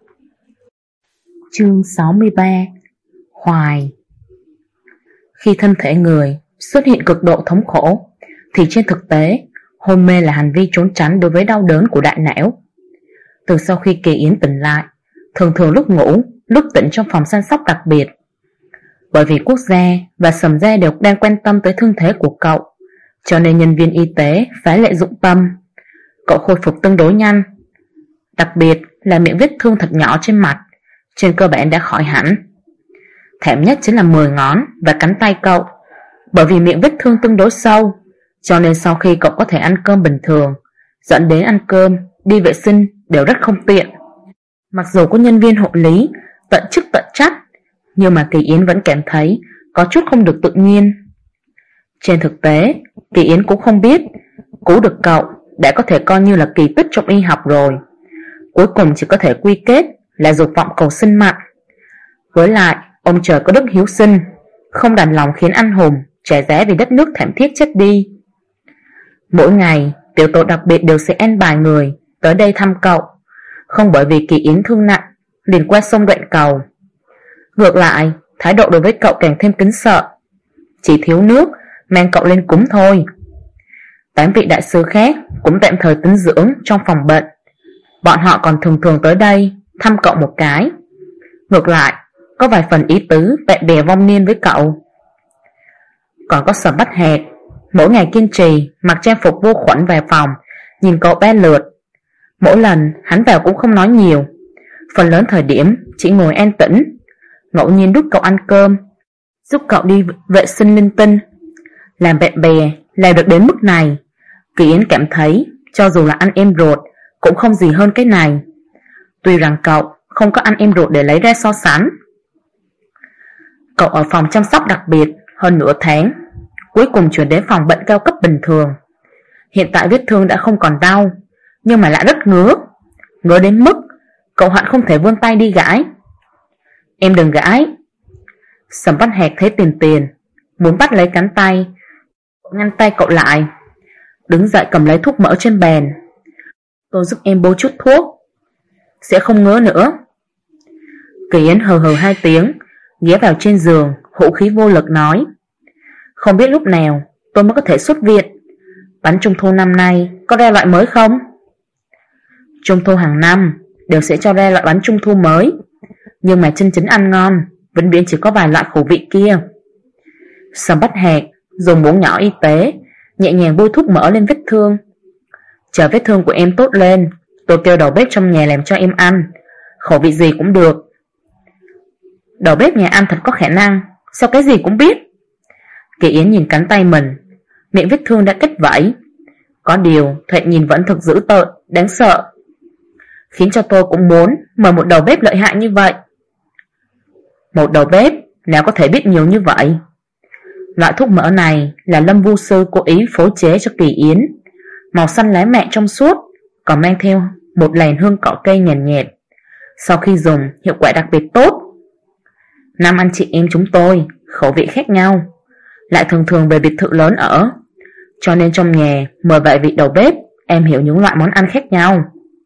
Chương 63. Hoài. Khi thân thể người xuất hiện cực độ thống khổ, thì trên thực tế hôn mê là hành vi trốn tránh đối với đau đớn của đại não. Từ sau khi Kỳ Yến tỉnh lại, thường thường lúc ngủ, lúc tỉnh trong phòng săn sóc đặc biệt. Bởi vì Quốc gia và Sầm gia đều đang quan tâm tới thương thế của cậu, cho nên nhân viên y tế phá lệ dụng tâm. Cậu khôi phục tương đối nhanh, đặc biệt là miệng vết thương thật nhỏ trên mặt, trên cơ bản đã khỏi hẳn. Thảm nhất chính là 10 ngón và cánh tay cậu. Bởi vì miệng vết thương tương đối sâu, cho nên sau khi cậu có thể ăn cơm bình thường, dẫn đến ăn cơm, đi vệ sinh đều rất không tiện. Mặc dù có nhân viên hộ lý tận chức tận trách, nhưng mà Kỳ Yến vẫn cảm thấy có chút không được tự nhiên. Trên thực tế, Kỳ Yến cũng không biết cứu được cậu đã có thể coi như là kỳ tích trong y học rồi. Cuối cùng chỉ có thể quy kết là dục vọng cầu sinh mạnh. Với lại, ông trời có đức hiếu sinh, không đành lòng khiến anh hùng trả giá vì đất nước thảm thiết chết đi. Mỗi ngày, tiểu tổ đặc biệt đều sẽ an bài người tới đây thăm cậu, không bởi vì Kỳ Yến thương nặng liền qua sông đoạn cầu. Ngược lại, thái độ đối với cậu càng thêm kính sợ, chỉ thiếu nước mang cậu lên cúng thôi. 8 vị đại sư khác cũng tạm thời tĩnh dưỡng trong phòng bệnh. Bọn họ còn thường thường tới đây thăm cậu một cái. Ngược lại, có vài phần ý tứ bạn bè vong niên với cậu. Còn có Sầm Bắt Hẹt, mỗi ngày kiên trì mặc trang phục vô khuẩn vào phòng nhìn cậu 3 lượt. Mỗi lần hắn vào cũng không nói nhiều, phần lớn thời điểm chỉ ngồi an tĩnh, ngẫu nhiên đút cậu ăn cơm, giúp cậu đi vệ sinh linh tinh. Làm bạn bè làm được đến mức này, Kỳ Yến cảm thấy cho dù là anh em ruột cũng không gì hơn cái này. Tuy rằng cậu không có anh em ruột để lấy ra so sánh. Cậu ở phòng chăm sóc đặc biệt hơn nửa tháng, cuối cùng chuyển đến phòng bệnh cao cấp bình thường. Hiện tại vết thương đã không còn đau, nhưng mà lại rất ngứa. Ngứa đến mức cậu hận không thể vươn tay đi gãi. Em đừng gãi. Sầm Bắt Hẹt thấy Tiền Tiền muốn bắt lấy cánh tay, ngăn tay cậu lại, đứng dậy cầm lấy thuốc mỡ trên bàn. Tôi giúp em bôi chút thuốc, sẽ không ngứa nữa. Kỳ Yến hừ hừ hai tiếng, ghé vào trên giường, hữu khí vô lực nói: Không biết lúc nào tôi mới có thể xuất viện. Bánh trung thu năm nay có ra loại mới không? Trung thu hàng năm đều sẽ cho ra loại bánh trung thu mới, nhưng mà chân chính ăn ngon vĩnh viễn chỉ có vài loại khẩu vị kia. Sầm Bắt Hẹt dùng muỗng nhỏ y tế nhẹ nhàng bôi thuốc mỡ lên vết thương. Chờ vết thương của em tốt lên, tôi kêu đầu bếp trong nhà làm cho em ăn, khẩu vị gì cũng được. Đầu bếp nhà ăn thật có khả năng, sao cái gì cũng biết. Kỳ Yến nhìn cánh tay mình, miệng vết thương đã kết vảy. Có điều thoạt nhìn vẫn thực dữ tợn, đáng sợ, khiến cho tôi cũng muốn mời một đầu bếp lợi hại như vậy. Một đầu bếp nào có thể biết nhiều như vậy. Loại thuốc mỡ này là Lâm Vu Sư cố ý phối chế cho Kỳ Yến, màu xanh lá mạ trong suốt, còn mang theo một làn hương cỏ cây nhàn nhạt. Sau khi dùng, hiệu quả đặc biệt tốt. Năm anh chị em chúng tôi khẩu vị khác nhau, lại thường thường về biệt thự lớn ở, cho nên trong nhà mời vài vị đầu bếp em hiểu những loại món ăn khác nhau.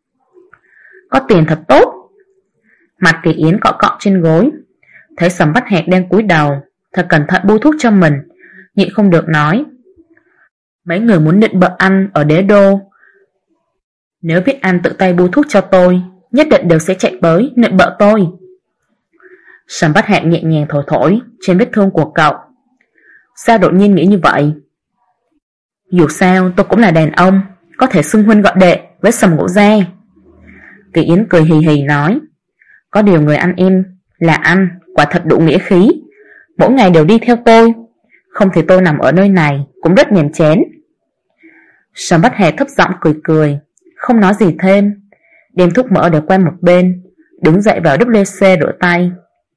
Có tiền thật tốt. Mặt Kỳ Yến cọ cọ trên gối, thấy Sầm Bắt Hẹt đang cúi đầu thật cẩn thận bôi thuốc cho mình, nhịn không được nói: Mấy người muốn định bợ ăn ở Đế Đô, nếu biết ăn tự tay bôi thuốc cho tôi, nhất định đều sẽ chạy tới nịnh bợ tôi. Sầm Bắt Hẹt nhẹ nhàng thổi thổi trên vết thương của cậu. Sao đột nhiên nghĩ như vậy? Dù sao tôi cũng là đàn ông, có thể xưng huynh gọi đệ với Sầm Ngũ Gia. Kỳ Yến cười hì hì nói: Có điều người anh em là anh quả thật đủ nghĩa khí, mỗi ngày đều đi theo tôi, không thì tôi nằm ở nơi này cũng rất nhàm chán. Sầm Bắt Hẹt thấp giọng cười cười, không nói gì thêm, đem thuốc mỡ để qua một bên, đứng dậy vào WC rửa tay.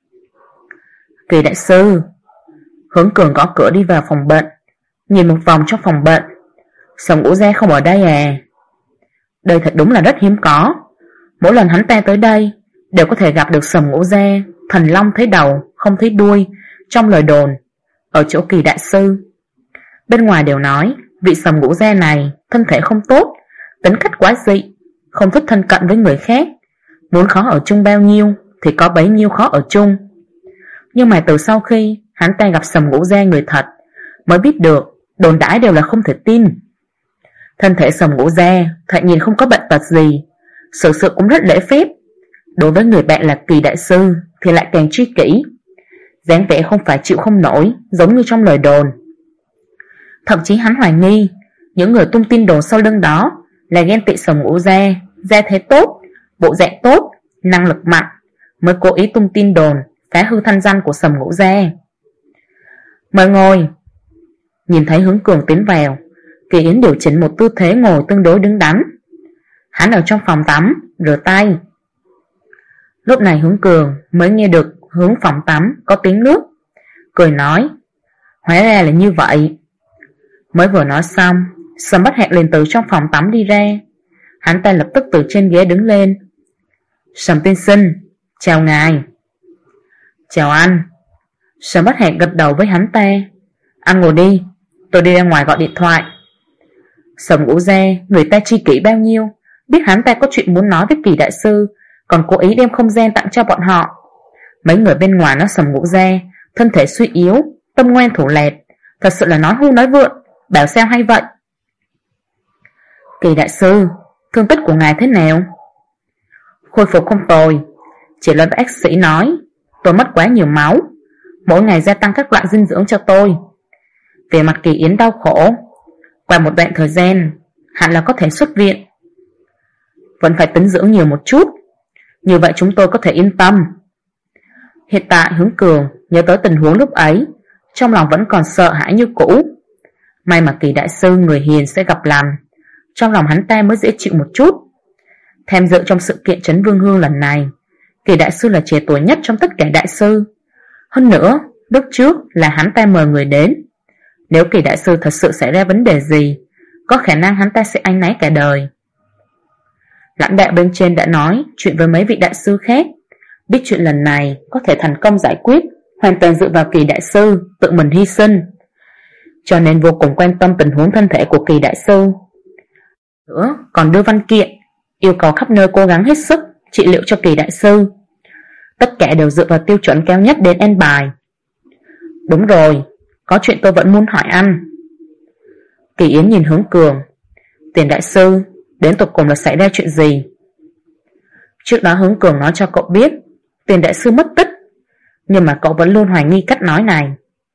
Kỳ đại sư. Hướng Cường gõ cửa đi vào phòng bệnh, nhìn một vòng trong phòng bệnh. Sầm Ngũ Gia không ở đây à? Đây thật đúng là rất hiếm có. Mỗi lần hắn ta tới đây đều có thể gặp được Sầm Ngũ Gia, thần long thấy đầu không thấy đuôi trong lời đồn ở chỗ Kỳ đại sư. Bên ngoài đều nói vị Sầm Ngũ Gia này thân thể không tốt, tính cách quá dị, không thích thân cận với người khác, muốn khó ở chung bao nhiêu thì có bấy nhiêu khó ở chung. Nhưng mà từ sau khi hắn ta gặp Sầm Ngũ Gia người thật, mới biết được đồn đãi đều là không thể tin. Thân thể Sầm Ngũ Gia thoạt nhìn không có bệnh tật gì, xử sự cũng rất lễ phép. Đối với người bạn là Kỳ đại sư thì lại càng truy kỹ, dáng vẻ không phải chịu không nổi giống như trong lời đồn. Thậm chí hắn hoài nghi những người tung tin đồn sau lưng đó là ghen tị Sầm Ngũ Gia, gia thế tốt, bộ dạng tốt, năng lực mạnh, mới cố ý tung tin đồn phá hư thanh danh của Sầm Ngũ Gia. Mời ngồi. Nhìn thấy Hướng Cường tiến vào, Kỳ Yến điều chỉnh một tư thế ngồi tương đối đứng đắn. Hắn ở trong phòng tắm rửa tay. Lúc này Hướng Cường mới nghe được hướng phòng tắm có tiếng nước, cười nói: Hóa ra là như vậy. Mới vừa nói xong, Sầm Bắt Hẹt liền từ trong phòng tắm đi ra. Hắn ta lập tức từ trên ghế đứng lên. Sầm tiên sinh, chào ngài. Chào anh. Sầm Bắt Hẹt gật đầu với hắn ta. Anh ngồi đi, tôi đi ra ngoài gọi điện thoại. Sầm Ngũ Gia người ta chi kỷ bao nhiêu, biết hắn ta có chuyện muốn nói với Kỳ đại sư, còn cố ý đem không gian tặng cho bọn họ. Mấy người bên ngoài nói Sầm Ngũ Gia thân thể suy yếu, tâm ngoan thủ lẹt, thật sự là nói hưu nói vượn, bảo sao hay vậy. Kỳ đại sư, thương tích của ngài thế nào? Khôi phục không tồi, chỉ là bác sĩ nói tôi mất quá nhiều máu, mỗi ngày gia tăng các loại dinh dưỡng cho tôi. Về mặt Kỳ Yến đau khổ, qua một đoạn thời gian hẳn là có thể xuất viện. Vẫn phải tính dưỡng nhiều một chút, như vậy chúng tôi có thể yên tâm. Hiện tại Hướng Cường nhớ tới tình huống lúc ấy, trong lòng vẫn còn sợ hãi như cũ. May mà Kỳ đại sư người hiền sẽ gặp lành, trong lòng hắn ta mới dễ chịu một chút. Tham dự trong sự kiện Trấn Vương Hương lần này, Kỳ đại sư là trẻ tuổi nhất trong tất cả đại sư. Hơn nữa, lúc trước là hắn ta mời người đến. Nếu Kỳ đại sư thật sự xảy ra vấn đề gì, có khả năng hắn ta sẽ áy náy cả đời. Lãnh đạo bên trên đã nói chuyện với mấy vị đại sư khác, biết chuyện lần này có thể thành công giải quyết hoàn toàn dựa vào Kỳ đại sư tự mình hy sinh, cho nên vô cùng quan tâm tình huống thân thể của Kỳ đại sư. Nữa còn đưa văn kiện yêu cầu khắp nơi cố gắng hết sức trị liệu cho Kỳ đại sư. Tất cả đều dựa vào tiêu chuẩn cao nhất đến an bài. Đúng rồi, có chuyện tôi vẫn muốn hỏi anh. Kỳ Yến nhìn Hướng Cường. Tiền đại sư, đến tột cùng là xảy ra chuyện gì? Trước đó Hướng Cường nói cho cậu biết Tiền đại sư mất tích, nhưng mà cậu vẫn luôn hoài nghi cách nói này.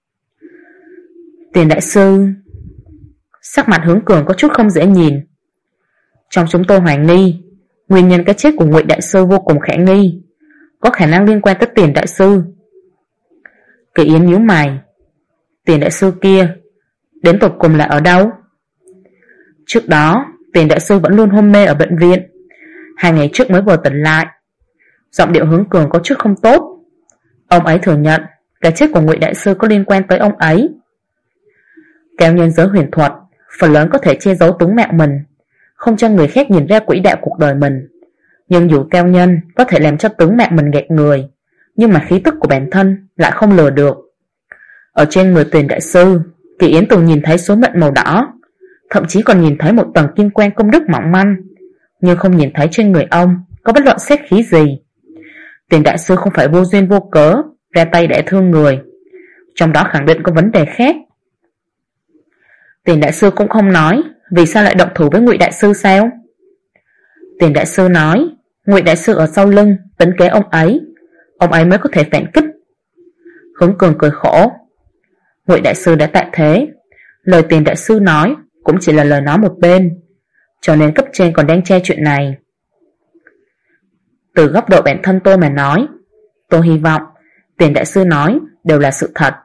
Tiền đại sư... Sắc mặt Hướng Cường có chút không dễ nhìn. Trong chúng tôi hoài nghi, nguyên nhân cái chết của Ngụy đại sư vô cùng khả nghi, có khả năng liên quan tới Tiền đại sư. Kỳ Yến nhíu mày. Tiền đại sư kia đến tột cùng là ở đâu? Trước đó Tiền đại sư vẫn luôn hôn mê ở bệnh viện, 2 ngày trước mới vừa tỉnh lại. Giọng điệu Hướng Cường có chút không tốt. Ông ấy thừa nhận cái chết của Ngụy đại sư có liên quan tới ông ấy. Cao nhân giới huyền thuật phần lớn có thể che giấu tướng mạo mình, không cho người khác nhìn ra quỹ đạo cuộc đời mình. Nhưng dù cao nhân có thể làm cho tướng mạo mình gạt người, nhưng mà khí tức của bản thân lại không lừa được. Ở trên người Tiền đại sư, Kỳ Yến từng nhìn thấy số mệnh màu đỏ, thậm chí còn nhìn thấy một tầng kim quang công đức mỏng manh, nhưng không nhìn thấy trên người ông có bất luận xét khí gì. Tiền đại sư không phải vô duyên vô cớ ra tay để thương người, trong đó khẳng định có vấn đề khác. Tiền đại sư cũng không nói vì sao lại động thủ với Ngụy đại sư sao? Tiền đại sư nói Ngụy đại sư ở sau lưng tính kế ông ấy mới có thể phản kích. Hướng Cường cười khổ. Ngụy đại sư đã tại thế, lời Tiền đại sư nói cũng chỉ là lời nói một bên, cho nên cấp trên còn đang che chuyện này. Từ góc độ bản thân tôi mà nói, tôi hy vọng Tiền đại sư nói đều là sự thật.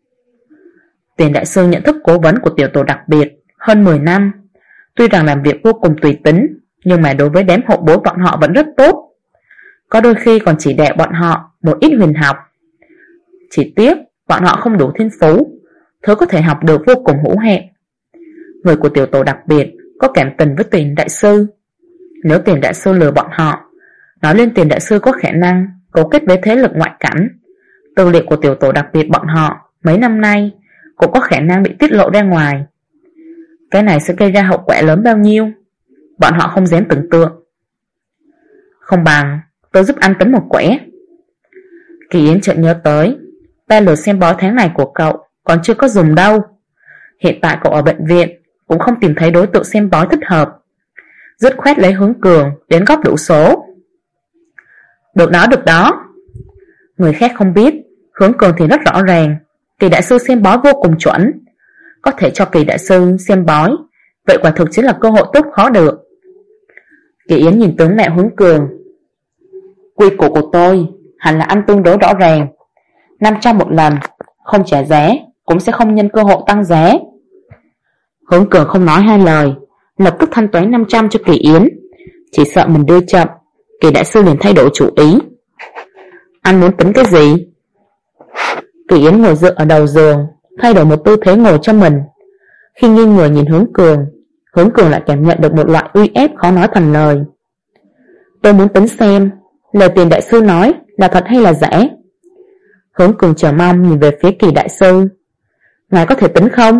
Tiền đại sư nhận thức cố vấn của tiểu tổ đặc biệt hơn 10 năm, tuy rằng làm việc vô cùng tùy tính, nhưng mà đối với đám hậu bối bọn họ vẫn rất tốt. Có đôi khi còn chỉ đạo bọn họ một ít huyền học. Chỉ tiếc bọn họ không đủ thiên phú, thứ có thể học được vô cùng hữu hạn. Người của tiểu tổ đặc biệt có cảm tình với Tiền đại sư. Nếu Tiền đại sư lừa bọn họ, nói lên Tiền đại sư có khả năng cấu kết với thế lực ngoại cảnh, tư liệu của tiểu tổ đặc biệt bọn họ mấy năm nay cũng có khả năng bị tiết lộ ra ngoài. Cái này sẽ gây ra hậu quả lớn bao nhiêu, bọn họ không dám tưởng tượng. Không bằng tôi giúp anh tính một quẻ. Kỳ Yến chợt nhớ tới 3 lượt xem bói tháng này của cậu còn chưa có dùng đâu. Hiện tại cậu ở bệnh viện cũng không tìm thấy đối tượng xem bói thích hợp, dứt khoát lấy Hướng Cường đến góp đủ số. Được đó, được đó. Người khác không biết, Hướng Cường thì rất rõ ràng. Kỳ đại sư xem bói vô cùng chuẩn, có thể cho Kỳ đại sư xem bói, vậy quả thực chính là cơ hội tốt khó được. Kỳ Yến nhìn tướng mạo Hướng Cường. Quy củ của tôi hẳn là ăn tương đối rõ ràng, 500 một lần, không trả giá cũng sẽ không nhân cơ hội tăng giá. Hướng Cường không nói hai lời, lập tức thanh toán 500 cho Kỳ Yến. Chỉ sợ mình đưa chậm, Kỳ đại sư liền thay đổi chủ ý. Anh muốn tính cái gì? Kỳ Yến ngồi dựa ở đầu giường, thay đổi một tư thế ngồi cho mình. Khi nghiêng người nhìn Hướng Cường lại cảm nhận được một loại uy ép khó nói thành lời. Tôi muốn tính xem lời Tiền đại sư nói là thật hay là giả. Hướng Cường chờ mong nhìn về phía Kỳ đại sư. Ngài có thể tính không?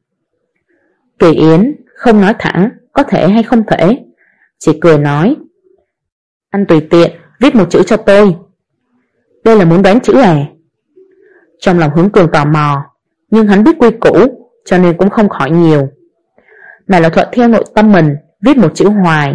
Kỳ Yến không nói thẳng có thể hay không thể, chỉ cười nói, anh tùy tiện viết một chữ cho tôi. Đây là muốn đoán chữ à? Trong lòng Hướng Cường tò mò, nhưng hắn biết quy củ, cho nên cũng không hỏi nhiều, mà là thuận theo nội tâm mình viết một chữ hoài.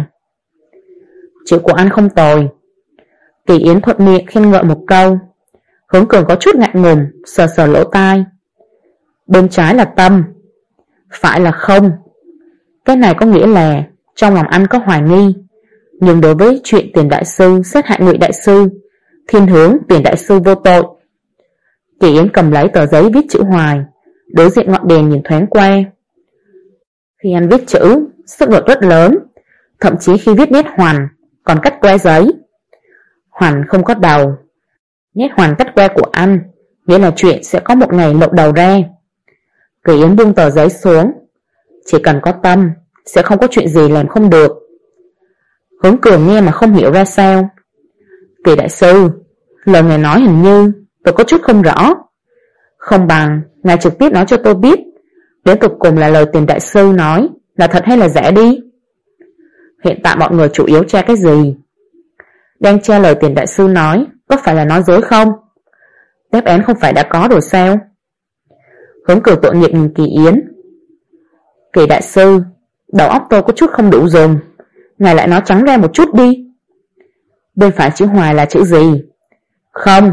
Chữ của anh không tồi. Kỳ Yến thuận miệng khen ngợi một câu. Hướng Cường có chút ngại ngùng, sờ sờ lỗ tai. Bên trái là tâm, phải là không. Cái này có nghĩa là trong lòng anh có hoài nghi, nhưng đối với chuyện Tiền đại sư sát hại Ngụy đại sư, thiên hướng Tiền đại sư vô tội. Kỳ Yến cầm lấy tờ giấy viết chữ hoài, đối diện ngọn đèn nhìn thoáng qua. Khi anh viết chữ sức lực rất lớn, thậm chí khi viết nét hoàn còn cắt que giấy. Hoàn không có đầu. Nét hoàn cắt que của anh nghĩa là chuyện sẽ có một ngày lộ đầu ra. Kỳ Yến buông tờ giấy xuống. Chỉ cần có tâm sẽ không có chuyện gì làm không được. Hướng Cường nghe mà không hiểu ra sao. Kỳ đại sư, lời ngài nói hình như tôi có chút không rõ. Không bằng ngài trực tiếp nói cho tôi biết đến tột cùng là lời Tiền đại sư nói là thật hay là giả đi. Hiện tại mọi người chủ yếu tra cái gì? Đang tra lời Tiền đại sư nói có phải là nói dối không? Đáp án không phải đã có rồi sao? Hướng Cường tội nghiệp nhìn Kỳ Yến. Kỳ đại sư, đầu óc tôi có chút không đủ dùng, ngài lại nói trắng ra một chút đi. Bên phải chữ Hoài là chữ gì? Không.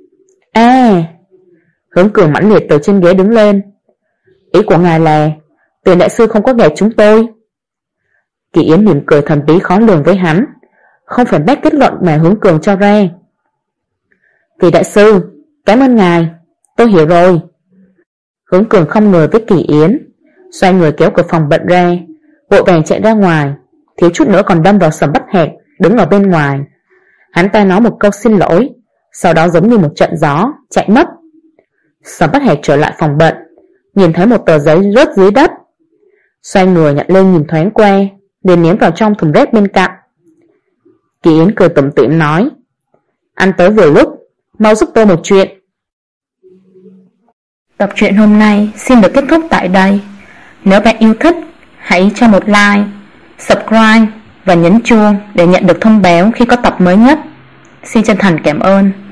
Hướng Cường mãnh liệt từ trên ghế đứng lên. Ý của ngài là Tiền đại sư không có gạt chúng tôi. Kỳ Yến mỉm cười thầm tí khó lường với hắn, không phản bác kết luận mà Hướng Cường cho ra. Kỳ đại sư, cảm ơn ngài, tôi hiểu rồi. Hướng Cường không ngờ với Kỳ Yến, xoay người kéo cửa phòng bệnh ra, vội vàng chạy ra ngoài, thiếu chút nữa còn đâm vào Sầm Bất Hạc đứng ở bên ngoài. Hắn ta nói một câu xin lỗi, sau đó giống như một trận gió chạy mất. Sầm Bất Hạc trở lại phòng bệnh, nhìn thấy một tờ giấy rớt dưới đất, xoay người nhặt lên nhìn thoáng qua, liền ném vào trong thùng rác bên cạnh. Kỳ Yến cười tủm tỉm nói, anh tới vừa lúc, mau giúp tôi một chuyện. Tập truyện hôm nay xin được kết thúc tại đây. Nếu bạn yêu thích, hãy cho một like, subscribe và nhấn chuông để nhận được thông báo khi có tập mới nhất. Xin chân thành cảm ơn.